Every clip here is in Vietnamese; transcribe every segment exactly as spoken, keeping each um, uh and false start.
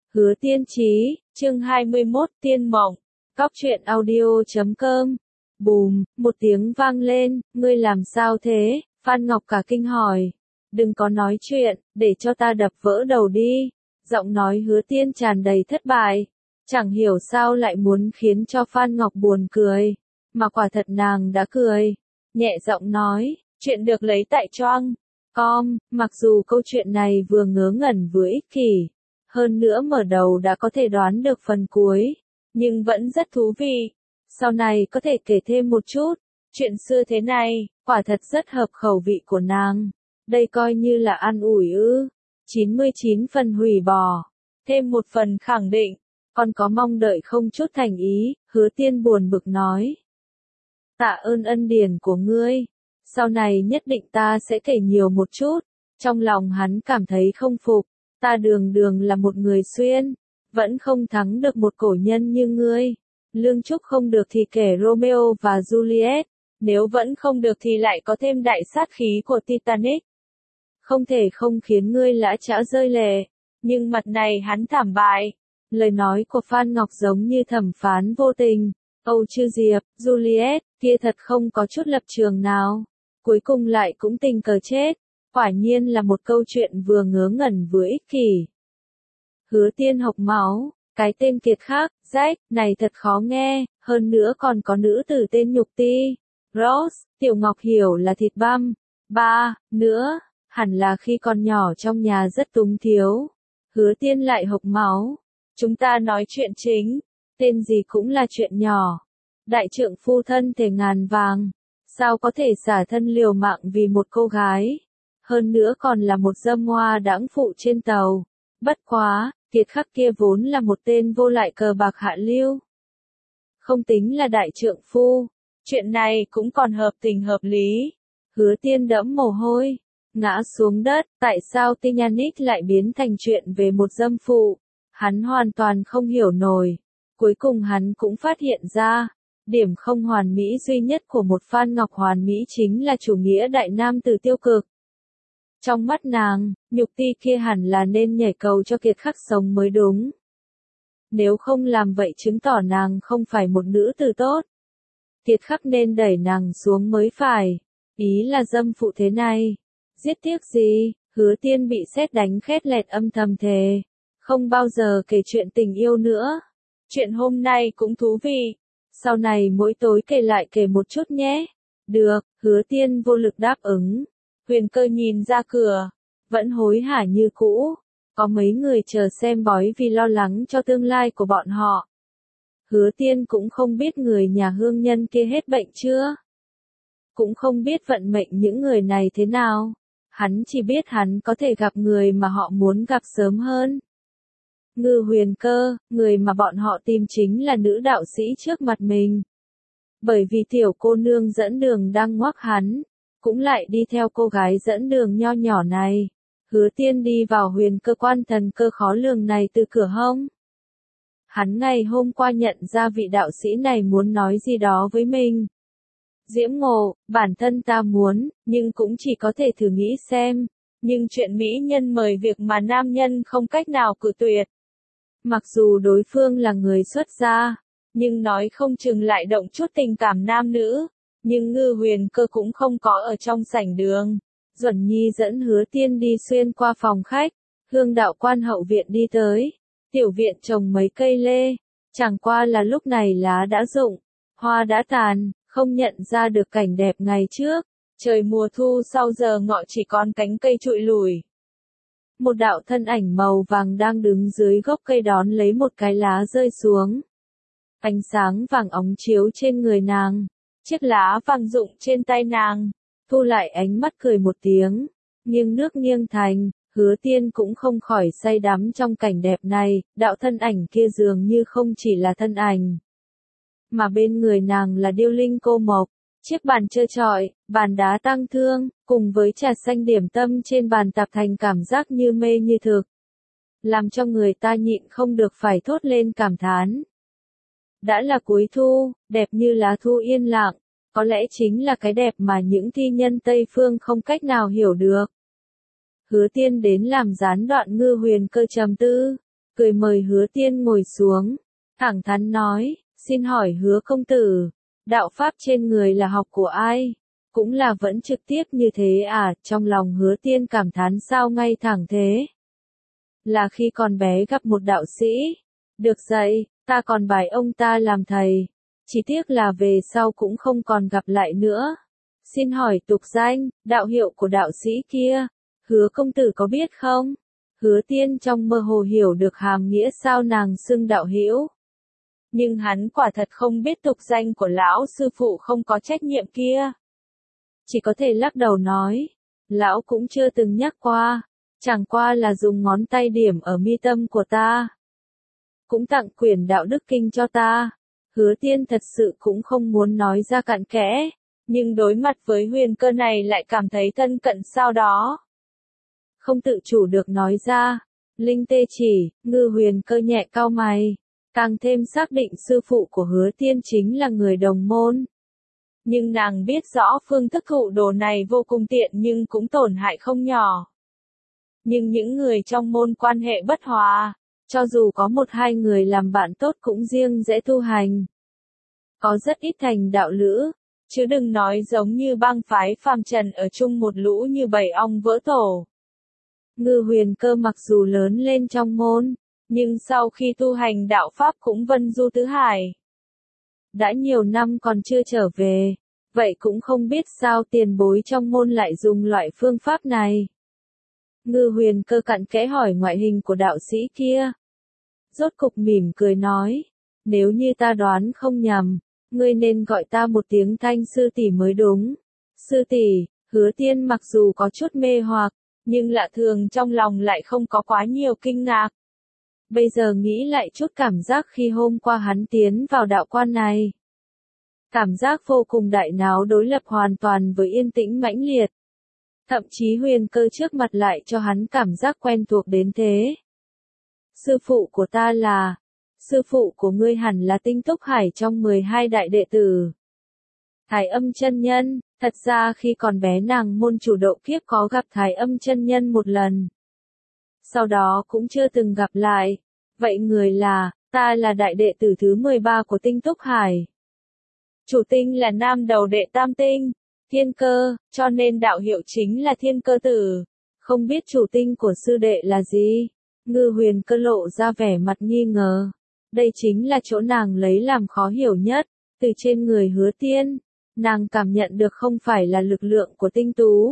Hứa Tiên Chí, chương hai mươi mốt, Tiên Mộng, Cóc truyện audio chấm com. Bùm, một tiếng vang lên, ngươi làm sao thế? Phan Ngọc cả kinh hỏi. Đừng có nói chuyện, để cho ta đập vỡ đầu đi. Giọng nói Hứa Tiên tràn đầy thất bại. Chẳng hiểu sao lại muốn khiến cho Phan Ngọc buồn cười. Mà quả thật nàng đã cười. Nhẹ giọng nói, chuyện được lấy tại choang com, mặc dù câu chuyện này vừa ngớ ngẩn vừa ích kỷ. Hơn nữa mở đầu đã có thể đoán được phần cuối, nhưng vẫn rất thú vị. Sau này có thể kể thêm một chút. Chuyện xưa thế này, quả thật rất hợp khẩu vị của nàng. Đây coi như là ăn ủi ư. chín mươi chín phần hủy bỏ. Thêm một phần khẳng định. Còn có mong đợi không chút thành ý, Hứa Tiên buồn bực nói. Tạ ơn ân điển của ngươi. Sau này nhất định ta sẽ kể nhiều một chút. Trong lòng hắn cảm thấy không phục. Ta đường đường là một người xuyên, vẫn không thắng được một cổ nhân như ngươi. Lương Trúc không được thì kể Romeo và Juliet, nếu vẫn không được thì lại có thêm đại sát khí của Titanic. Không thể không khiến ngươi lã chã rơi lệ, nhưng mặt này hắn thảm bại. Lời nói của Phan Ngọc giống như thẩm phán vô tình. Âu Chư Diệp, Juliet, kia thật không có chút lập trường nào. Cuối cùng lại cũng tình cờ chết. Quả nhiên là một câu chuyện vừa ngớ ngẩn vừa ích kỷ. Hứa Tiên hộc máu, cái tên kiệt khác, rách, này thật khó nghe, hơn nữa còn có nữ tử tên Nhục Ti. Rose, Tiểu Ngọc hiểu là thịt băm. Ba, nữa, hẳn là khi còn nhỏ trong nhà rất túng thiếu. Hứa Tiên lại hộc máu. Chúng ta nói chuyện chính, tên gì cũng là chuyện nhỏ. Đại trượng phu thân thể ngàn vàng, sao có thể xả thân liều mạng vì một cô gái. Hơn nữa còn là một dâm hoa đãng phụ trên tàu. Bất quá, Kiệt Khắc kia vốn là một tên vô lại cờ bạc hạ lưu. Không tính là đại trượng phu. Chuyện này cũng còn hợp tình hợp lý. Hứa Tiên đẫm mồ hôi, ngã xuống đất. Tại sao Titanic lại biến thành chuyện về một dâm phụ? Hắn hoàn toàn không hiểu nổi. Cuối cùng hắn cũng phát hiện ra, điểm không hoàn mỹ duy nhất của một Phan Ngọc hoàn mỹ chính là chủ nghĩa đại nam tử tiêu cực. Trong mắt nàng, Nhục Ti kia hẳn là nên nhảy cầu cho Kiệt Khắc sống mới đúng. Nếu không làm vậy chứng tỏ nàng không phải một nữ tử tốt. Kiệt Khắc nên đẩy nàng xuống mới phải. Ý là dâm phụ thế này. Giết tiếc gì, Hứa Tiên bị sét đánh khét lẹt âm thầm thề. Không bao giờ kể chuyện tình yêu nữa. Chuyện hôm nay cũng thú vị. Sau này mỗi tối kể lại kể một chút nhé. Được, Hứa Tiên vô lực đáp ứng. Huyền Cơ nhìn ra cửa, vẫn hối hả như cũ, có mấy người chờ xem bói vì lo lắng cho tương lai của bọn họ. Hứa Tiên cũng không biết người nhà hương nhân kia hết bệnh chưa, cũng không biết vận mệnh những người này thế nào, hắn chỉ biết hắn có thể gặp người mà họ muốn gặp sớm hơn. Ngư Huyền Cơ, người mà bọn họ tìm chính là nữ đạo sĩ trước mặt mình. Bởi vì tiểu cô nương dẫn đường đang ngoắc hắn, cũng lại đi theo cô gái dẫn đường nho nhỏ này. Hứa Tiên đi vào Huyền Cơ quan thần cơ khó lường này từ cửa hông. Hắn ngày hôm qua nhận ra vị đạo sĩ này muốn nói gì đó với mình. Diễm Ngộ, bản thân ta muốn, nhưng cũng chỉ có thể thử nghĩ xem. Nhưng chuyện mỹ nhân mời việc mà nam nhân không cách nào cự tuyệt. Mặc dù đối phương là người xuất gia, nhưng nói không chừng lại động chút tình cảm nam nữ. Nhưng Ngư Huyền Cơ cũng không có ở trong sảnh đường. Duẩn Nhi dẫn Hứa Tiên đi xuyên qua phòng khách, Hương đạo quan hậu viện đi tới. Tiểu viện trồng mấy cây lê, chẳng qua là lúc này lá đã rụng, hoa đã tàn, không nhận ra được cảnh đẹp ngày trước. Trời mùa thu sau giờ ngọ chỉ còn cánh cây trụi lủi. Một đạo thân ảnh màu vàng đang đứng dưới gốc cây đón lấy một cái lá rơi xuống. Ánh sáng vàng óng chiếu trên người nàng. Chiếc lá vàng rụng trên tay nàng, thu lại ánh mắt cười một tiếng, nghiêng nước nghiêng thành, Hứa Tiên cũng không khỏi say đắm trong cảnh đẹp này, đạo thân ảnh kia dường như không chỉ là thân ảnh, mà bên người nàng là điêu linh cô mộc, chiếc bàn trơ trọi, bàn đá tang thương, cùng với trà xanh điểm tâm trên bàn tạp thành cảm giác như mê như thực, làm cho người ta nhịn không được phải thốt lên cảm thán. Đã là cuối thu, đẹp như lá thu yên lặng, có lẽ chính là cái đẹp mà những thi nhân Tây Phương không cách nào hiểu được. Hứa Tiên đến làm gián đoạn Ngư Huyền Cơ trầm tư, cười mời Hứa Tiên ngồi xuống, thẳng thắn nói, xin hỏi Hứa công tử, đạo pháp trên người là học của ai? Cũng là vẫn trực tiếp như thế à? Trong lòng Hứa Tiên cảm thán sao ngay thẳng thế? Là khi còn bé gặp một đạo sĩ, được dạy, ta còn bài ông ta làm thầy, chỉ tiếc là về sau cũng không còn gặp lại nữa. Xin hỏi tục danh, đạo hiệu của đạo sĩ kia, Hứa công tử có biết không? Hứa Tiên trong mơ hồ hiểu được hàm nghĩa sao nàng xưng đạo hữu. Nhưng hắn quả thật không biết tục danh của lão sư phụ không có trách nhiệm kia. Chỉ có thể lắc đầu nói, lão cũng chưa từng nhắc qua, chẳng qua là dùng ngón tay điểm ở mi tâm của ta. Cũng tặng quyển đạo đức kinh cho ta. Hứa Tiên thật sự cũng không muốn nói ra cặn kẽ, nhưng đối mặt với Huyền Cơ này lại cảm thấy thân cận sao đó. Không tự chủ được nói ra, Linh Tê chỉ, Ngư Huyền Cơ nhẹ cau mày, càng thêm xác định sư phụ của Hứa Tiên chính là người đồng môn. Nhưng nàng biết rõ phương thức thụ đồ này vô cùng tiện nhưng cũng tổn hại không nhỏ. Nhưng những người trong môn quan hệ bất hòa, cho dù có một hai người làm bạn tốt cũng riêng dễ tu hành. Có rất ít thành đạo lữ, chứ đừng nói giống như bang phái phàm trần ở chung một lũ như bầy ong vỡ tổ. Ngư Huyền Cơ mặc dù lớn lên trong môn, nhưng sau khi tu hành đạo pháp cũng vân du tứ hải. Đã nhiều năm còn chưa trở về, vậy cũng không biết sao tiền bối trong môn lại dùng loại phương pháp này. Ngư Huyền Cơ cặn kẽ hỏi ngoại hình của đạo sĩ kia. Rốt cục mỉm cười nói, nếu như ta đoán không nhầm, ngươi nên gọi ta một tiếng Thanh sư tỷ mới đúng. Sư tỷ, Hứa Tiên mặc dù có chút mê hoặc, nhưng lạ thường trong lòng lại không có quá nhiều kinh ngạc. Bây giờ nghĩ lại chút cảm giác khi hôm qua hắn tiến vào đạo quan này. Cảm giác vô cùng đại náo đối lập hoàn toàn với yên tĩnh mãnh liệt. Thậm chí Huyền Cơ trước mặt lại cho hắn cảm giác quen thuộc đến thế. Sư phụ của ta là, sư phụ của ngươi hẳn là Tinh Túc Hải trong mười hai đại đệ tử. Thái Âm chân nhân, thật ra khi còn bé nàng môn chủ độ kiếp có gặp Thái Âm chân nhân một lần. Sau đó cũng chưa từng gặp lại. Vậy người là, ta là đại đệ tử thứ mười ba của Tinh Túc Hải. Chủ tinh là nam đầu đệ tam tinh, Thiên Cơ, cho nên đạo hiệu chính là Thiên Cơ tử. Không biết chủ tinh của sư đệ là gì? Ngư Huyền Cơ lộ ra vẻ mặt nghi ngờ. Đây chính là chỗ nàng lấy làm khó hiểu nhất. Từ trên người Hứa Tiên, nàng cảm nhận được không phải là lực lượng của tinh tú,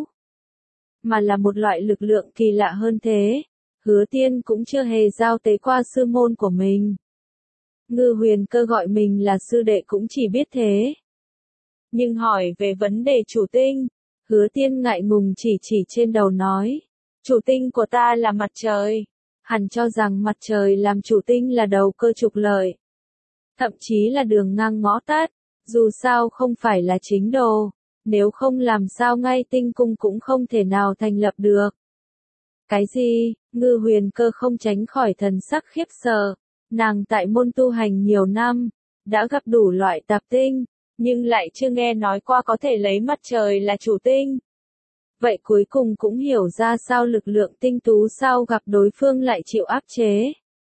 mà là một loại lực lượng kỳ lạ hơn thế. Hứa Tiên cũng chưa hề giao tế qua sư môn của mình. Ngư Huyền Cơ gọi mình là sư đệ cũng chỉ biết thế. Nhưng hỏi về vấn đề chủ tinh, Hứa Tiên ngại ngùng chỉ chỉ trên đầu nói, chủ tinh của ta là mặt trời. Hẳn cho rằng mặt trời làm chủ tinh là đầu cơ trục lợi. Thậm chí là đường ngang ngõ tắt, dù sao không phải là chính đồ, nếu không làm sao ngay tinh cung cũng không thể nào thành lập được. Cái gì? Ngư Huyền Cơ không tránh khỏi thần sắc khiếp sợ. Nàng tại môn tu hành nhiều năm, đã gặp đủ loại tạp tinh, nhưng lại chưa nghe nói qua có thể lấy mặt trời là chủ tinh. Vậy cuối cùng cũng hiểu ra sao lực lượng tinh tú sao gặp đối phương lại chịu áp chế.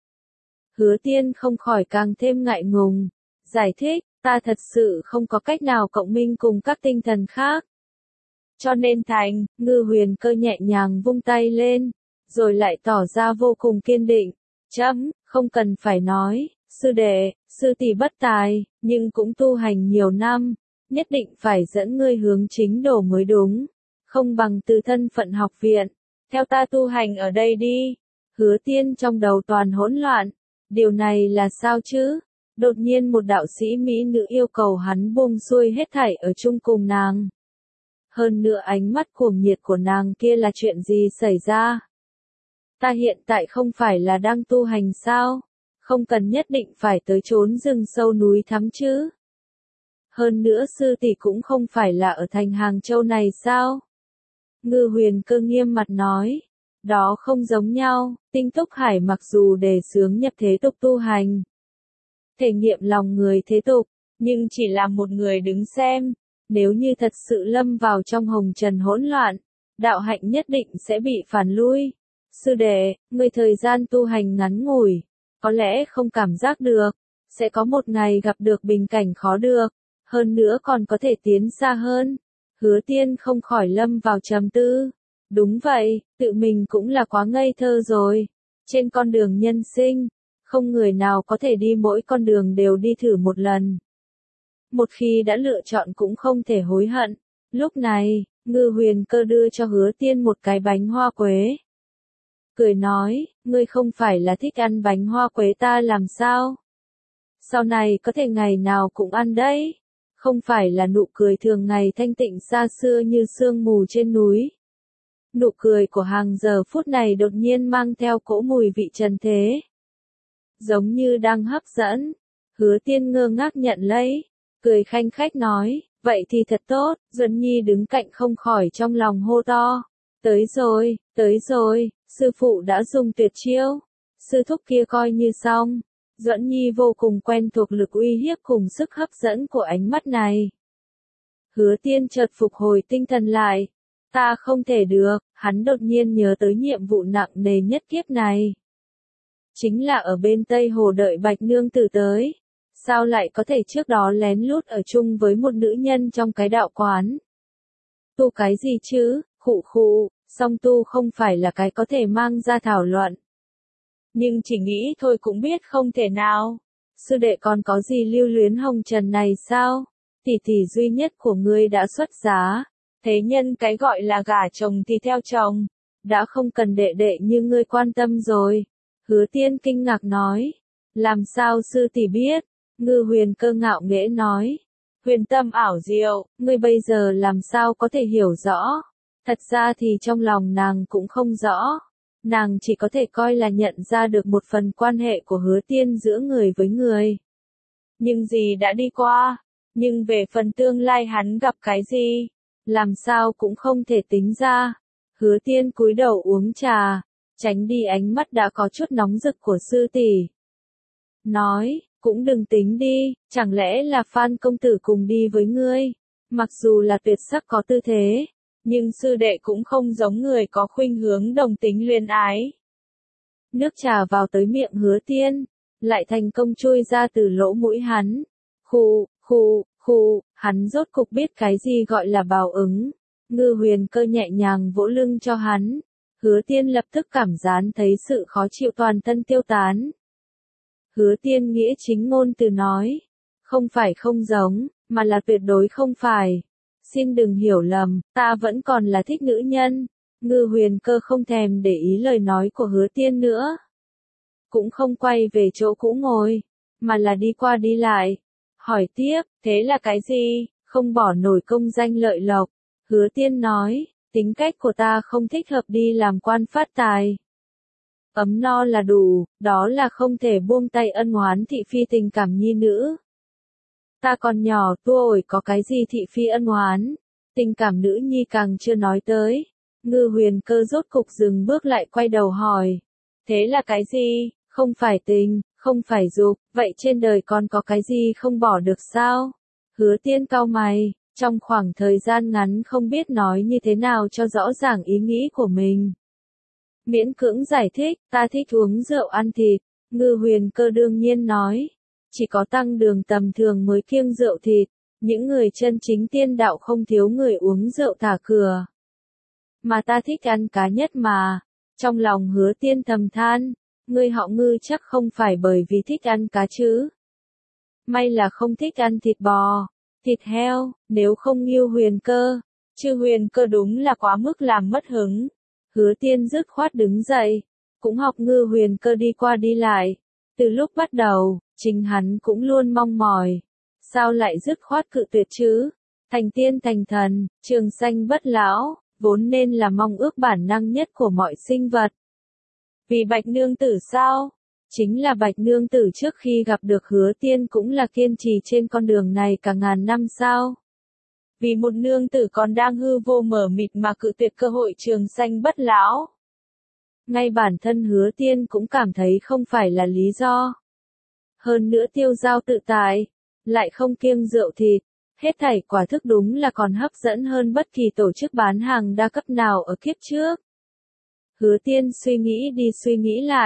Hứa Tiên không khỏi càng thêm ngại ngùng, giải thích, ta thật sự không có cách nào cộng minh cùng các tinh thần khác. Cho nên thành, Ngư Huyền Cơ nhẹ nhàng vung tay lên, rồi lại tỏ ra vô cùng kiên định. Chấm, không cần phải nói, sư đệ, sư tỷ bất tài, nhưng cũng tu hành nhiều năm, nhất định phải dẫn ngươi hướng chính đồ mới đúng. Không bằng từ thân phận học viện, theo ta tu hành ở đây đi. Hứa Tiên trong đầu toàn hỗn loạn, điều này là sao chứ? Đột nhiên một đạo sĩ mỹ nữ yêu cầu hắn buông xuôi hết thảy ở chung cùng nàng. Hơn nữa ánh mắt cuồng nhiệt của nàng kia là chuyện gì xảy ra? Ta hiện tại không phải là đang tu hành sao? Không cần nhất định phải tới trốn rừng sâu núi thắm chứ? Hơn nữa sư tỷ cũng không phải là ở thành Hàng Châu này sao? Ngư Huyền Cơ nghiêm mặt nói, đó không giống nhau. Tinh Túc Hải mặc dù đề xướng nhập thế tục tu hành, thể nghiệm lòng người thế tục, nhưng chỉ là một người đứng xem. Nếu như thật sự lâm vào trong hồng trần hỗn loạn, đạo hạnh nhất định sẽ bị phản lui. Sư đệ, người thời gian tu hành ngắn ngủi, có lẽ không cảm giác được, sẽ có một ngày gặp được bình cảnh khó được, hơn nữa còn có thể tiến xa hơn. Hứa Tiên không khỏi lâm vào trầm tư. Đúng vậy, tự mình cũng là quá ngây thơ rồi. Trên con đường nhân sinh, không người nào có thể đi mỗi con đường đều đi thử một lần. Một khi đã lựa chọn cũng không thể hối hận. Lúc này, Ngư Huyền Cơ đưa cho Hứa Tiên một cái bánh hoa quế. Cười nói, ngươi không phải là thích ăn bánh hoa quế ta làm sao? Sau này có thể ngày nào cũng ăn đấy. Không phải là nụ cười thường ngày thanh tịnh xa xưa như sương mù trên núi. Nụ cười của hàng giờ phút này đột nhiên mang theo cỗ mùi vị trần thế. Giống như đang hấp dẫn. Hứa Tiên ngơ ngác nhận lấy. Cười khanh khách nói, vậy thì thật tốt. Duẫn Nhi đứng cạnh không khỏi trong lòng hô to. Tới rồi, tới rồi, sư phụ đã dùng tuyệt chiêu. Sư thúc kia coi như xong. Duẫn Nhi vô cùng quen thuộc lực uy hiếp cùng sức hấp dẫn của ánh mắt này. Hứa Tiên chợt phục hồi tinh thần lại. Ta không thể được, hắn đột nhiên nhớ tới nhiệm vụ nặng nề nhất kiếp này. Chính là ở bên Tây Hồ đợi Bạch Nương Tử tới. Sao lại có thể trước đó lén lút ở chung với một nữ nhân trong cái đạo quán? Tu cái gì chứ, khụ khụ, song tu không phải là cái có thể mang ra thảo luận. Nhưng chỉ nghĩ thôi cũng biết không thể nào. Sư đệ còn có gì lưu luyến hồng trần này sao? Tỷ tỷ duy nhất của ngươi đã xuất giá. Thế nhân cái gọi là gả chồng thì theo chồng. Đã không cần đệ đệ như ngươi quan tâm rồi. Hứa Tiên kinh ngạc nói. Làm sao sư tỷ biết? Ngư Huyền Cơ ngạo nghễ nói. Huyền tâm ảo diệu, ngươi bây giờ làm sao có thể hiểu rõ? Thật ra thì trong lòng nàng cũng không rõ. Nàng chỉ có thể coi là nhận ra được một phần quan hệ của Hứa Tiên giữa người với người. Nhưng gì đã đi qua, nhưng về phần tương lai hắn gặp cái gì, làm sao cũng không thể tính ra. Hứa Tiên cúi đầu uống trà, tránh đi ánh mắt đã có chút nóng rực của sư tỷ. Nói, cũng đừng tính đi, chẳng lẽ là Phan công tử cùng đi với ngươi? Mặc dù là tuyệt sắc có tư thế, nhưng sư đệ cũng không giống người có khuynh hướng đồng tính luyến ái. Nước trà vào tới miệng Hứa Tiên, lại thành công chui ra từ lỗ mũi hắn. Khụ, khụ, khụ, hắn rốt cục biết cái gì gọi là báo ứng. Ngư Huyền Cơ nhẹ nhàng vỗ lưng cho hắn. Hứa Tiên lập tức cảm giác thấy sự khó chịu toàn thân tiêu tán. Hứa Tiên nghĩa chính ngôn từ nói. Không phải không giống, mà là tuyệt đối không phải. Xin đừng hiểu lầm, ta vẫn còn là thích nữ nhân. Ngư Huyền Cơ không thèm để ý lời nói của Hứa Tiên nữa. Cũng không quay về chỗ cũ ngồi, mà là đi qua đi lại. Hỏi tiếp, thế là cái gì? Không bỏ nổi công danh lợi lộc. Hứa Tiên nói, tính cách của ta không thích hợp đi làm quan phát tài. Ấm no là đủ, đó là không thể buông tay ân oán thị phi tình cảm nhi nữ. Ta còn nhỏ, tuổi có cái gì thị phi ân oán, tình cảm nữ nhi càng chưa nói tới. Ngư Huyền Cơ rốt cục dừng bước lại quay đầu hỏi. Thế là cái gì? Không phải tình, không phải dục, vậy trên đời còn có cái gì không bỏ được sao? Hứa Tiên cau mày, trong khoảng thời gian ngắn không biết nói như thế nào cho rõ ràng ý nghĩ của mình. Miễn cưỡng giải thích, ta thích uống rượu ăn thịt. Ngư Huyền Cơ đương nhiên nói. Chỉ có tăng đường tầm thường mới kiêng rượu thịt. Những người chân chính tiên đạo không thiếu người uống rượu thả cửa. Mà ta thích ăn cá nhất mà. Trong lòng Hứa Tiên thầm than. Ngươi họ Ngư chắc không phải bởi vì thích ăn cá chứ. May là không thích ăn thịt bò, thịt heo, nếu không Ngưu Huyền Cơ. Chứ Huyền Cơ đúng là quá mức làm mất hứng. Hứa Tiên dứt khoát đứng dậy, cũng học Ngư Huyền Cơ đi qua đi lại. Từ lúc bắt đầu, chính hắn cũng luôn mong mỏi. Sao lại dứt khoát cự tuyệt chứ? Thành tiên thành thần, trường sanh bất lão, vốn nên là mong ước bản năng nhất của mọi sinh vật. Vì Bạch Nương Tử sao? Chính là Bạch Nương Tử trước khi gặp được Hứa Tiên cũng là kiên trì trên con đường này cả ngàn năm sao? Vì một nương tử còn đang hư vô mờ mịt mà cự tuyệt cơ hội trường sanh bất lão. Ngay bản thân Hứa Tiên cũng cảm thấy không phải là lý do. Hơn nữa tiêu giao tự tại, lại không kiêng rượu thịt, hết thảy quả thức đúng là còn hấp dẫn hơn bất kỳ tổ chức bán hàng đa cấp nào ở kiếp trước. Hứa Tiên suy nghĩ đi suy nghĩ lại,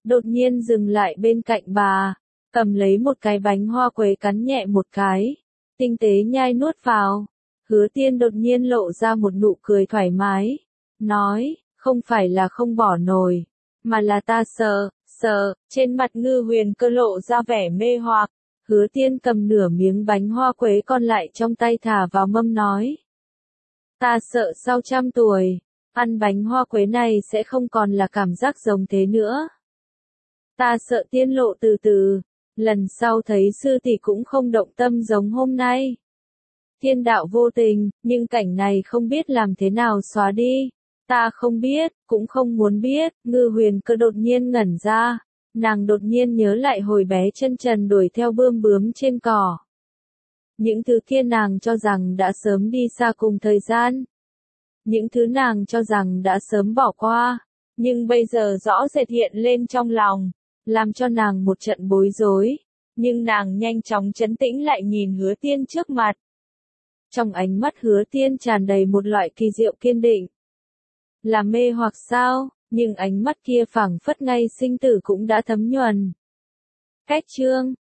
đột nhiên dừng lại bên cạnh bà, cầm lấy một cái bánh hoa quế cắn nhẹ một cái, tinh tế nhai nuốt vào. Hứa Tiên đột nhiên lộ ra một nụ cười thoải mái, nói, không phải là không bỏ nổi, mà là ta sợ, sợ, trên mặt Ngư Huyền Cơ lộ ra vẻ mê hoặc. Hứa Tiên cầm nửa miếng bánh hoa quế còn lại trong tay thả vào mâm nói. Ta sợ sau trăm tuổi, ăn bánh hoa quế này sẽ không còn là cảm giác giống thế nữa. Ta sợ tiên lộ từ từ, lần sau thấy sư tỷ cũng không động tâm giống hôm nay. Thiên đạo vô tình, nhưng cảnh này không biết làm thế nào xóa đi. Ta không biết, cũng không muốn biết. Ngư Huyền Cơ đột nhiên ngẩn ra. Nàng đột nhiên nhớ lại hồi bé chân trần đuổi theo bươm bướm trên cỏ. Những thứ kia nàng cho rằng đã sớm đi xa cùng thời gian. Những thứ nàng cho rằng đã sớm bỏ qua. Nhưng bây giờ rõ rệt hiện lên trong lòng, làm cho nàng một trận bối rối. Nhưng nàng nhanh chóng trấn tĩnh lại nhìn Hứa Tiên trước mặt. Trong ánh mắt Hứa Tiên tràn đầy một loại kỳ diệu kiên định. Là mê hoặc sao, nhưng ánh mắt kia phảng phất ngay sinh tử cũng đã thấm nhuần. Cách chương